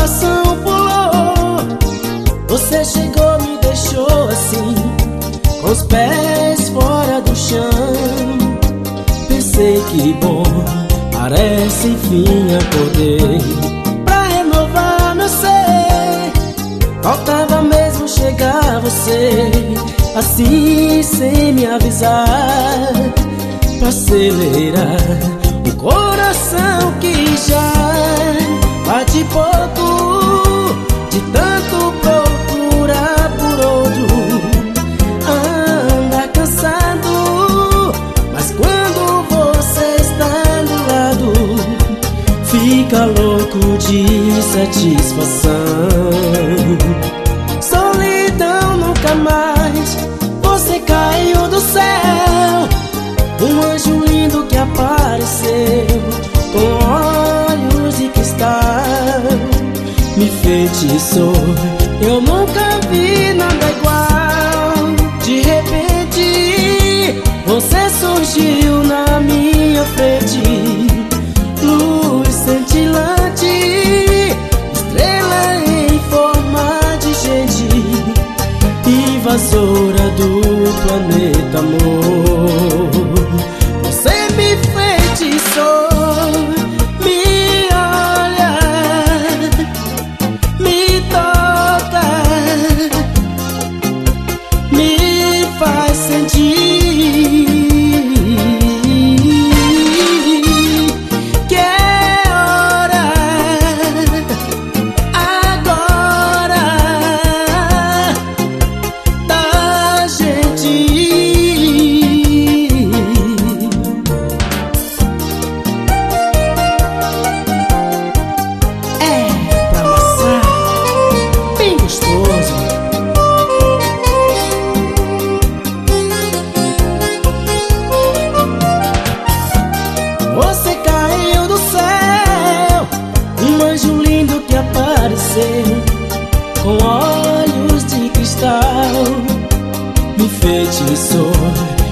coração pulou. Você chegou, me deixou assim, com os pés fora do chão. Pensei que bom, parece enfim acordei. Pra renovar meu ser, faltava mesmo chegar você, assim sem me avisar, pra acelerar o coração que já bate pouco, de tanto procurar por outro. Anda cansado, mas quando você está do lado, fica louco de satisfação. Solidão nunca mais, você caiu do céu, um anjo lindo que apareceu, com olhos de cristal, me enfeitiçou. Eu nunca vi nada igual. De repente, você surgiu na minha frente, luz cintilante, estrela em forma de gente, invasora do planeta amor. Você me enfeitiçou, me olha, me toca, me faz sentir que é hora agora da gente ir. É pra amassar bem gostoso. Você caiu do céu, um anjo lindo que apareceu, com olhos de cristal, me enfeitiçou.